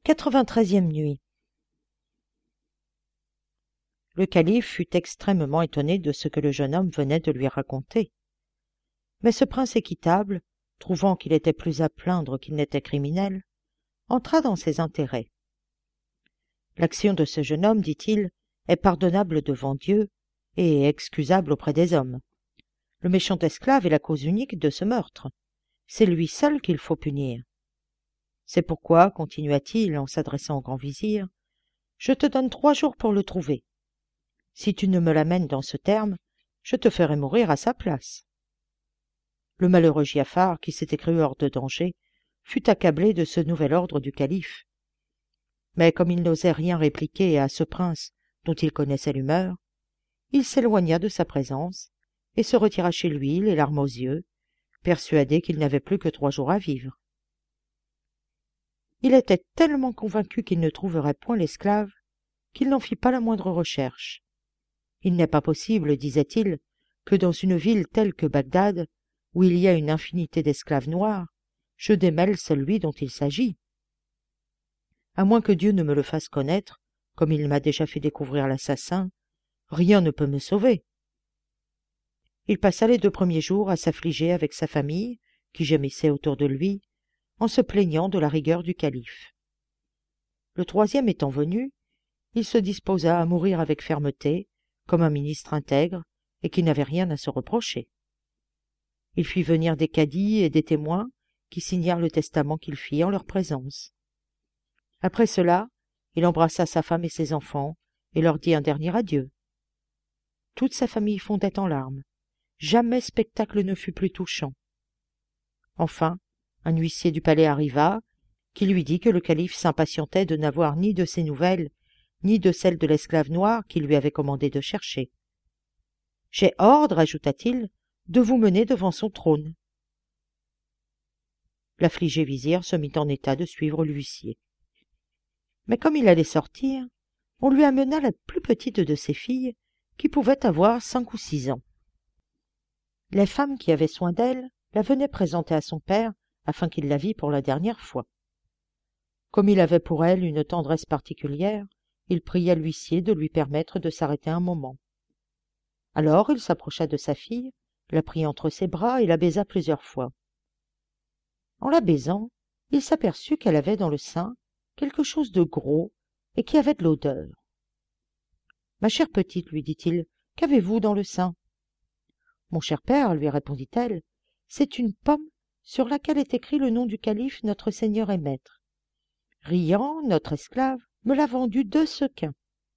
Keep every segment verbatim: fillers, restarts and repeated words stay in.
quatre-vingt-treizième nuit. Le calife fut extrêmement étonné de ce que le jeune homme venait de lui raconter. Mais ce prince équitable, trouvant qu'il était plus à plaindre qu'il n'était criminel, entra dans ses intérêts. L'action de ce jeune homme, dit-il, est pardonnable devant Dieu et excusable auprès des hommes. Le méchant esclave est la cause unique de ce meurtre. C'est lui seul qu'il faut punir. C'est pourquoi, continua-t-il en s'adressant au grand vizir, je te donne trois jours pour le trouver. Si tu ne me l'amènes dans ce terme, je te ferai mourir à sa place. Le malheureux Giafar, qui s'était cru hors de danger, fut accablé de ce nouvel ordre du calife. Mais comme il n'osait rien répliquer à ce prince dont il connaissait l'humeur, il s'éloigna de sa présence et se retira chez lui, les larmes aux yeux, persuadé qu'il n'avait plus que trois jours à vivre. Il était tellement convaincu qu'il ne trouverait point l'esclave qu'il n'en fit pas la moindre recherche. Il n'est pas possible, disait-il, que dans une ville telle que Bagdad, où il y a une infinité d'esclaves noirs, je démêle celui dont il s'agit. À moins que Dieu ne me le fasse connaître, comme il m'a déjà fait découvrir l'assassin, rien ne peut me sauver. Il passa les deux premiers jours à s'affliger avec sa famille, qui gémissait autour de lui, en se plaignant de la rigueur du calife. Le troisième étant venu, il se disposa à mourir avec fermeté, comme un ministre intègre, et qui n'avait rien à se reprocher. Il fit venir des cadis et des témoins qui signèrent le testament qu'il fit en leur présence. Après cela, il embrassa sa femme et ses enfants, et leur dit un dernier adieu. Toute sa famille fondait en larmes. Jamais spectacle ne fut plus touchant. Enfin, un huissier du palais arriva, qui lui dit que le calife s'impatientait de n'avoir ni de ses nouvelles, ni de celles de l'esclave noir qu'il lui avait commandé de chercher. « J'ai ordre, ajouta-t-il, de vous mener devant son trône. » L'affligé vizir se mit en état de suivre l'huissier. Mais comme il allait sortir, on lui amena la plus petite de ses filles, qui pouvait avoir cinq ou six ans. Les femmes qui avaient soin d'elle la venaient présenter à son père afin qu'il la vît pour la dernière fois. Comme il avait pour elle une tendresse particulière, il pria l'huissier de lui permettre de s'arrêter un moment. Alors il s'approcha de sa fille, la prit entre ses bras et la baisa plusieurs fois. En la baisant, il s'aperçut qu'elle avait dans le sein quelque chose de gros et qui avait de l'odeur. « Ma chère petite, lui dit-il, qu'avez-vous dans le sein ?»« Mon cher père, lui répondit-elle, c'est une pomme sur laquelle est écrit le nom du calife, notre seigneur et maître. Riant, notre esclave, me l'a vendu deux sequins. »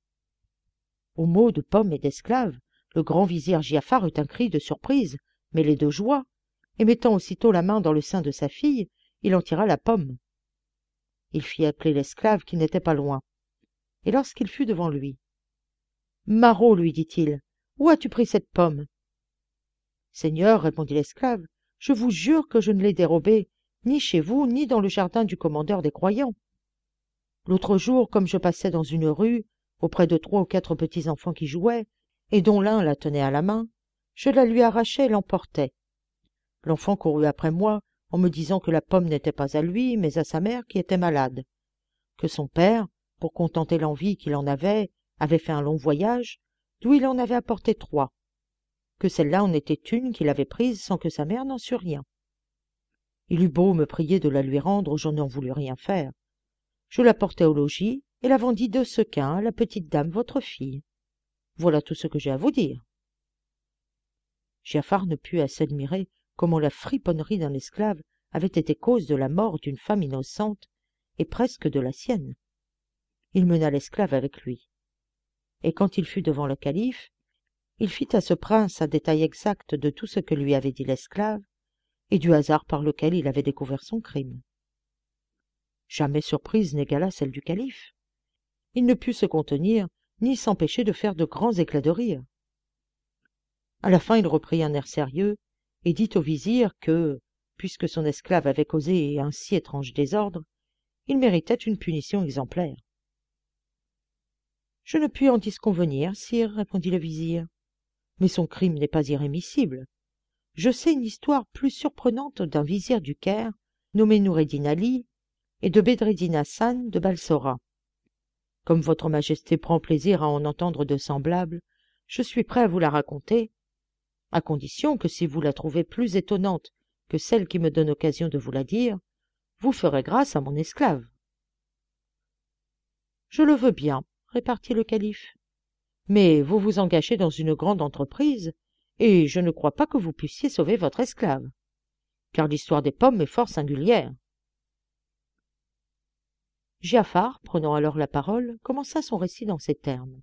Au mot de pomme et d'esclave, le grand vizir Giafar eut un cri de surprise, mêlé de joie, et mettant aussitôt la main dans le sein de sa fille, il en tira la pomme. Il fit appeler l'esclave qui n'était pas loin, et lorsqu'il fut devant lui, « Maraud, lui dit-il, où as-tu pris cette pomme ?»« Seigneur, répondit l'esclave, je vous jure que je ne l'ai dérobée, ni chez vous, ni dans le jardin du commandeur des croyants. L'autre jour, comme je passais dans une rue, auprès de trois ou quatre petits enfants qui jouaient, et dont l'un la tenait à la main, je la lui arrachai et l'emportai. L'enfant courut après moi, en me disant que la pomme n'était pas à lui, mais à sa mère qui était malade, que son père, pour contenter l'envie qu'il en avait, avait fait un long voyage, d'où il en avait apporté trois, que celle-là en était une qu'il avait prise sans que sa mère n'en sût rien. Il eut beau me prier de la lui rendre, je n'en voulus rien faire. Je la portai au logis et la vendis deux sequins à la petite dame, votre fille. Voilà tout ce que j'ai à vous dire. » Giafar ne put assez admirer comment la friponnerie d'un esclave avait été cause de la mort d'une femme innocente et presque de la sienne. Il mena l'esclave avec lui. Et quand il fut devant le calife, il fit à ce prince un détail exact de tout ce que lui avait dit l'esclave et du hasard par lequel il avait découvert son crime. Jamais surprise n'égala celle du calife. Il ne put se contenir ni s'empêcher de faire de grands éclats de rire. À la fin, il reprit un air sérieux et dit au vizir que, puisque son esclave avait causé un si étrange désordre, il méritait une punition exemplaire. « Je ne puis en disconvenir, sire, répondit le vizir, mais son crime n'est pas irrémissible. Je sais une histoire plus surprenante d'un vizir du Caire, nommé Noureddin Ali, et de Bedreddin Hassan de Balsora. Comme votre majesté prend plaisir à en entendre de semblables, je suis prêt à vous la raconter, à condition que si vous la trouvez plus étonnante que celle qui me donne occasion de vous la dire, vous ferez grâce à mon esclave. Je le veux bien, répartit le calife, mais vous vous engagez dans une grande entreprise, et je ne crois pas que vous puissiez sauver votre esclave, car l'histoire des pommes est fort singulière. Giafar, prenant alors la parole, commença son récit dans ces termes.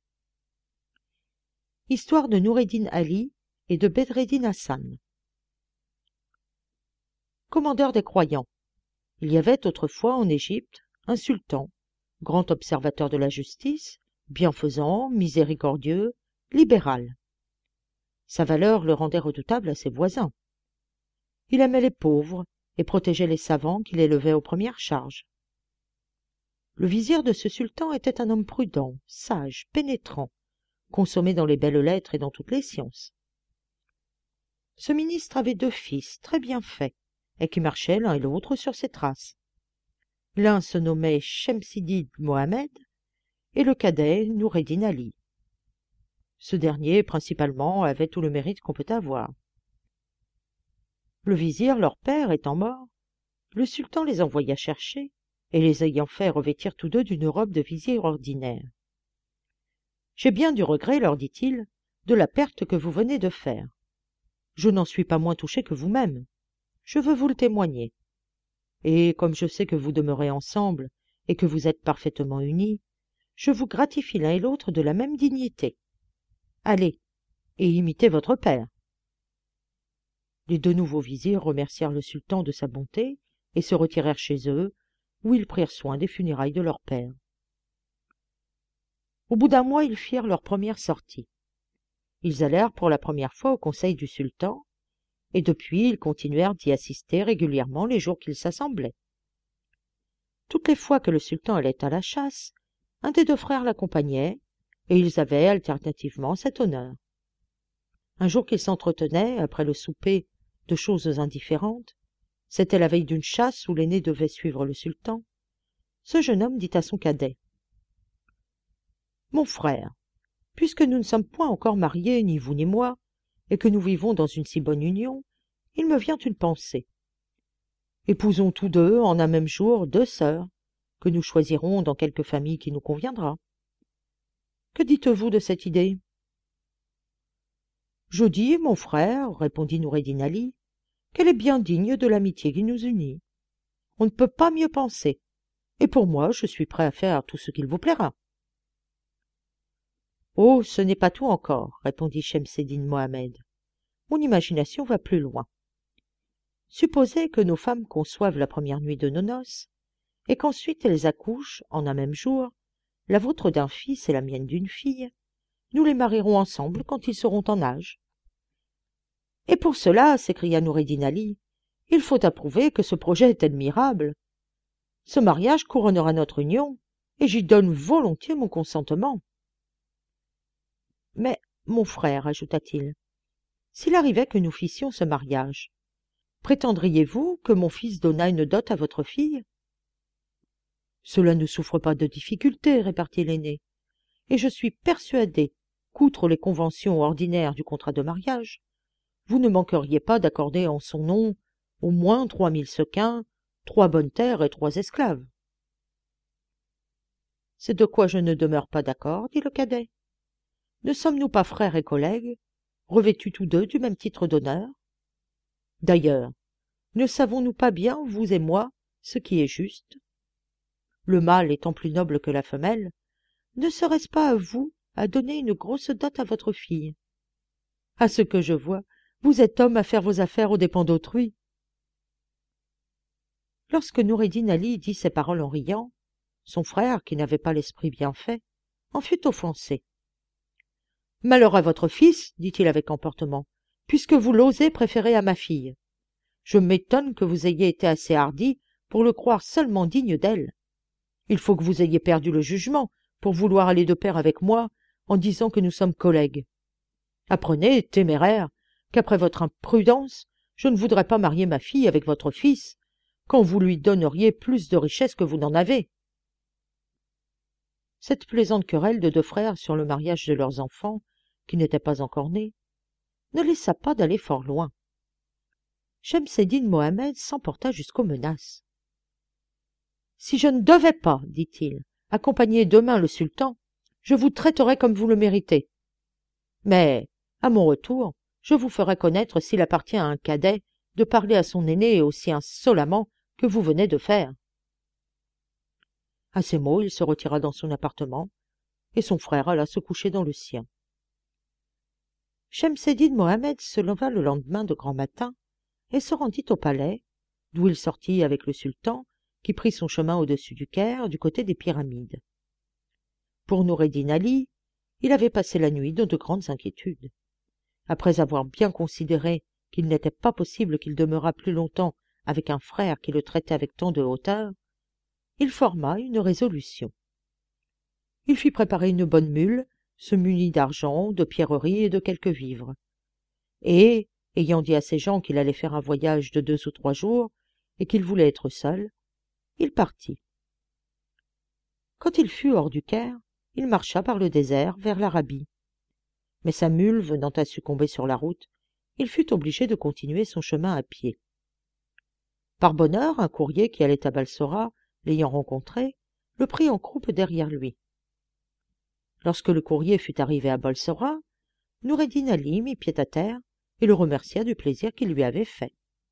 Histoire de Noureddin Ali et de Bedreddin Hassan. Commandeur des croyants, il y avait autrefois en Égypte un sultan, grand observateur de la justice, bienfaisant, miséricordieux, libéral. Sa valeur le rendait redoutable à ses voisins. Il aimait les pauvres et protégeait les savants qu'il élevait aux premières charges. Le vizir de ce sultan était un homme prudent, sage, pénétrant, consommé dans les belles lettres et dans toutes les sciences. Ce ministre avait deux fils très bien faits, et qui marchaient l'un et l'autre sur ses traces. L'un se nommait Shemsidid Mohammed, et le cadet Noureddin Ali. Ce dernier, principalement, avait tout le mérite qu'on peut avoir. Le vizir, leur père, étant mort, le sultan les envoya chercher, et les ayant fait revêtir tous deux d'une robe de vizir ordinaire. « J'ai bien du regret, leur dit-il, de la perte que vous venez de faire. Je n'en suis pas moins touché que vous-même. Je veux vous le témoigner. Et comme je sais que vous demeurez ensemble et que vous êtes parfaitement unis, je vous gratifie l'un et l'autre de la même dignité. Allez, et imitez votre père. » Les deux nouveaux vizirs remercièrent le sultan de sa bonté et se retirèrent chez eux, où ils prirent soin des funérailles de leur père. Au bout d'un mois, ils firent leur première sortie. Ils allèrent pour la première fois au conseil du sultan, et depuis ils continuèrent d'y assister régulièrement les jours qu'ils s'assemblaient. Toutes les fois que le sultan allait à la chasse, un des deux frères l'accompagnait, et ils avaient alternativement cet honneur. Un jour qu'ils s'entretenaient, après le souper, de choses indifférentes, c'était la veille d'une chasse où l'aîné devait suivre le sultan, ce jeune homme dit à son cadet. « Mon frère, puisque nous ne sommes point encore mariés, ni vous ni moi, et que nous vivons dans une si bonne union, il me vient une pensée. Épousons tous deux, en un même jour, deux sœurs, que nous choisirons dans quelque famille qui nous conviendra. Que dites-vous de cette idée ?»« Je dis, mon frère, répondit Noureddin Ali, qu'elle est bien digne de l'amitié qui nous unit. On ne peut pas mieux penser, et pour moi, je suis prêt à faire tout ce qu'il vous plaira. »« Oh, ce n'est pas tout encore, répondit Shemseddin Mohammed. Mon imagination va plus loin. Supposez que nos femmes conçoivent la première nuit de nos noces, et qu'ensuite elles accouchent, en un même jour, la vôtre d'un fils et la mienne d'une fille, nous les marierons ensemble quand ils seront en âge. Et pour cela, s'écria Noureddin Ali, il faut approuver que ce projet est admirable. Ce mariage couronnera notre union, et j'y donne volontiers mon consentement. Mais, mon frère, ajouta-t-il, s'il arrivait que nous fissions ce mariage, prétendriez-vous que mon fils donnât une dot à votre fille? Cela ne souffre pas de difficulté, répartit l'aîné, et je suis persuadé qu'outre les conventions ordinaires du contrat de mariage, vous ne manqueriez pas d'accorder en son nom au moins trois mille sequins, trois bonnes terres et trois esclaves. C'est de quoi je ne demeure pas d'accord, dit le cadet. Ne sommes-nous pas frères et collègues, revêtus tous deux du même titre d'honneur? D'ailleurs, ne savons-nous pas bien, vous et moi, ce qui est juste? Le mâle étant plus noble que la femelle, ne serait-ce pas à vous à donner une grosse dot à votre fille? À ce que je vois, vous êtes homme à faire vos affaires aux dépens d'autrui. Lorsque Noureddin Ali dit ces paroles en riant, son frère, qui n'avait pas l'esprit bien fait, en fut offensé. « Malheur à votre fils, dit-il avec emportement, puisque vous l'osez préférer à ma fille. Je m'étonne que vous ayez été assez hardi pour le croire seulement digne d'elle. Il faut que vous ayez perdu le jugement pour vouloir aller de pair avec moi en disant que nous sommes collègues. Apprenez, téméraire, qu'après votre imprudence, je ne voudrais pas marier ma fille avec votre fils, quand vous lui donneriez plus de richesses que vous n'en avez. » Cette plaisante querelle de deux frères sur le mariage de leurs enfants, qui n'étaient pas encore nés, ne laissa pas d'aller fort loin. Shemseddin Mohammed s'emporta jusqu'aux menaces. « Si je ne devais pas, dit-il, accompagner demain le sultan, je vous traiterai comme vous le méritez. Mais, à mon retour, je vous ferai connaître s'il appartient à un cadet de parler à son aîné aussi insolemment que vous venez de faire. » À ces mots, il se retira dans son appartement, et son frère alla se coucher dans le sien. Shemseddin Mohammed se leva le lendemain de grand matin et se rendit au palais, d'où il sortit avec le sultan, qui prit son chemin au-dessus du Caire, du côté des pyramides. Pour Noureddin Ali, il avait passé la nuit dans de grandes inquiétudes. Après avoir bien considéré qu'il n'était pas possible qu'il demeurât plus longtemps avec un frère qui le traitait avec tant de hauteur, il forma une résolution. Il fit préparer une bonne mule, se munit d'argent, de pierreries et de quelques vivres. Et, ayant dit à ses gens qu'il allait faire un voyage de deux ou trois jours et qu'il voulait être seul, il partit. Quand il fut hors du Caire, il marcha par le désert vers l'Arabie. Mais sa mule venant à succomber sur la route, il fut obligé de continuer son chemin à pied. Par bonheur, un courrier qui allait à Balsora, l'ayant rencontré, le prit en croupe derrière lui. Lorsque le courrier fut arrivé à Balsora, Noureddin Ali mit pied à terre et le remercia du plaisir qu'il lui avait fait.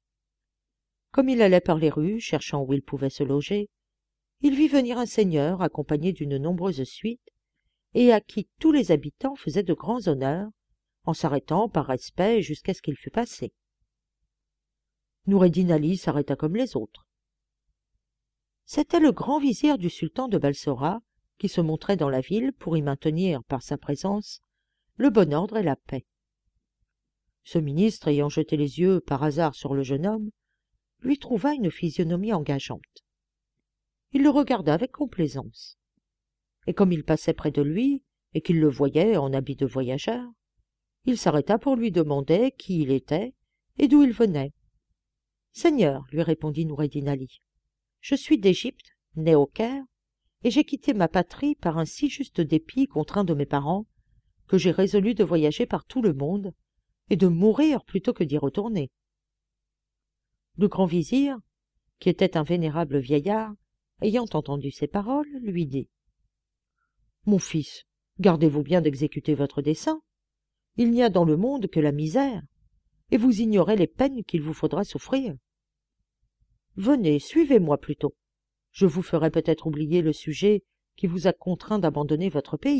Comme il allait par les rues, cherchant où il pouvait se loger, il vit venir un seigneur accompagné d'une nombreuse suite et à qui tous les habitants faisaient de grands honneurs, en s'arrêtant par respect jusqu'à ce qu'il fût passé. Noureddin Ali s'arrêta comme les autres. C'était le grand vizir du sultan de Balsora qui se montrait dans la ville pour y maintenir, par sa présence, le bon ordre et la paix. Ce ministre, ayant jeté les yeux par hasard sur le jeune homme, lui trouva une physionomie engageante. Il le regarda avec complaisance. Et comme il passait près de lui, et qu'il le voyait en habit de voyageur, il s'arrêta pour lui demander qui il était et d'où il venait. « Seigneur, lui répondit Noureddin Ali, je suis d'Égypte, né au Caire, et j'ai quitté ma patrie par un si juste dépit contre un de mes parents que j'ai résolu de voyager par tout le monde et de mourir plutôt que d'y retourner. » Le grand vizir, qui était un vénérable vieillard, ayant entendu ces paroles, lui dit « Mon fils, gardez-vous bien d'exécuter votre dessein. Il n'y a dans le monde que la misère, et vous ignorez les peines qu'il vous faudra souffrir. Venez, suivez-moi plutôt. Je vous ferai peut-être oublier le sujet qui vous a contraint d'abandonner votre pays. »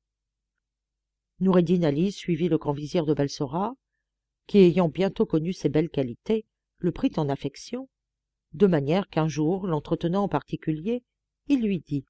Noureddin Ali suivit le grand vizir de Balsora, qui, ayant bientôt connu ses belles qualités, le prit en affection, de manière qu'un jour, l'entretenant en particulier, il lui dit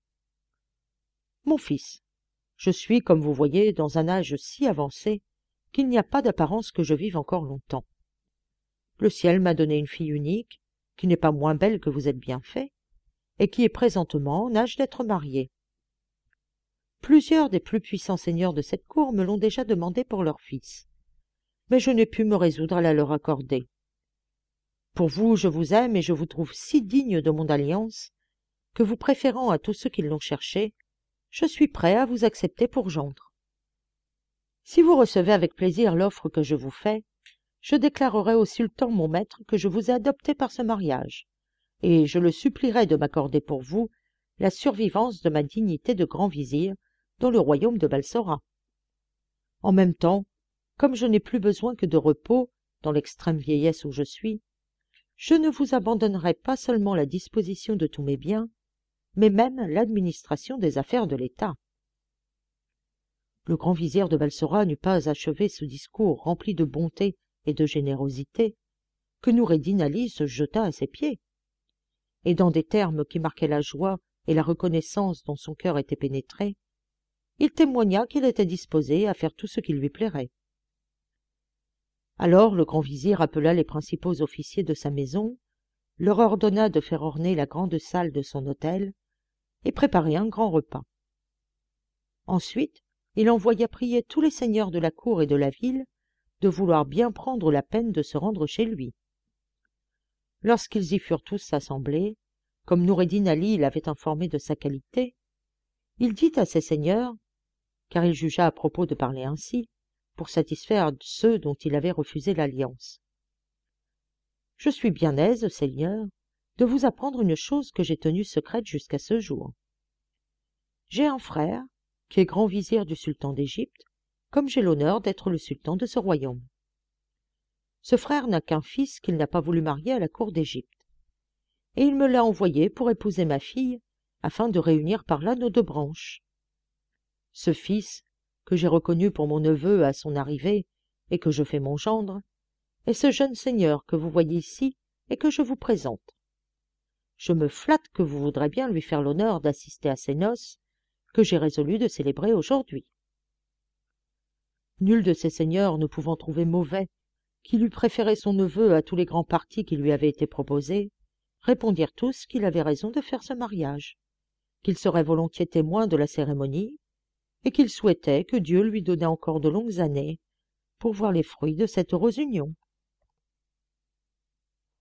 « Mon fils, je suis, comme vous voyez, dans un âge si avancé qu'il n'y a pas d'apparence que je vive encore longtemps. Le ciel m'a donné une fille unique, qui n'est pas moins belle que vous êtes bien fait, et qui est présentement en âge d'être mariée. Plusieurs des plus puissants seigneurs de cette cour me l'ont déjà demandé pour leur fils, mais je n'ai pu me résoudre à la leur accorder. Pour vous, je vous aime et je vous trouve si digne de mon alliance que, vous préférant à tous ceux qui l'ont cherché, je suis prêt à vous accepter pour gendre. Si vous recevez avec plaisir l'offre que je vous fais, je déclarerai au sultan mon maître que je vous ai adopté par ce mariage, et je le supplierai de m'accorder pour vous la survivance de ma dignité de grand vizir dans le royaume de Balsora. En même temps, comme je n'ai plus besoin que de repos dans l'extrême vieillesse où je suis, je ne vous abandonnerai pas seulement la disposition de tous mes biens, mais même l'administration des affaires de l'État. » Le grand vizir de Balsora n'eut pas achevé ce discours rempli de bonté et de générosité que Noureddin Ali se jeta à ses pieds, et dans des termes qui marquaient la joie et la reconnaissance dont son cœur était pénétré, il témoigna qu'il était disposé à faire tout ce qui lui plairait. Alors le grand vizir appela les principaux officiers de sa maison, leur ordonna de faire orner la grande salle de son hôtel et préparer un grand repas. Ensuite, il envoya prier tous les seigneurs de la cour et de la ville de vouloir bien prendre la peine de se rendre chez lui. Lorsqu'ils y furent tous assemblés, comme Noureddin Ali l'avait informé de sa qualité, il dit à ses seigneurs, car il jugea à propos de parler ainsi, pour satisfaire ceux dont il avait refusé l'alliance. « Je suis bien aise, seigneur, de vous apprendre une chose que j'ai tenue secrète jusqu'à ce jour. J'ai un frère, qui est grand vizir du sultan d'Égypte, comme j'ai l'honneur d'être le sultan de ce royaume. Ce frère n'a qu'un fils qu'il n'a pas voulu marier à la cour d'Égypte, et il me l'a envoyé pour épouser ma fille, afin de réunir par là nos deux branches. Ce fils, que j'ai reconnu pour mon neveu à son arrivée et que je fais mon gendre, est ce jeune seigneur que vous voyez ici et que je vous présente. Je me flatte que vous voudrez bien lui faire l'honneur d'assister à ces noces que j'ai résolu de célébrer aujourd'hui. » Nul de ces seigneurs ne pouvant trouver mauvais qu'il eût préféré son neveu à tous les grands partis qui lui avaient été proposés, répondirent tous qu'il avait raison de faire ce mariage, qu'il serait volontiers témoin de la cérémonie, et qu'il souhaitait que Dieu lui donnât encore de longues années pour voir les fruits de cette heureuse union.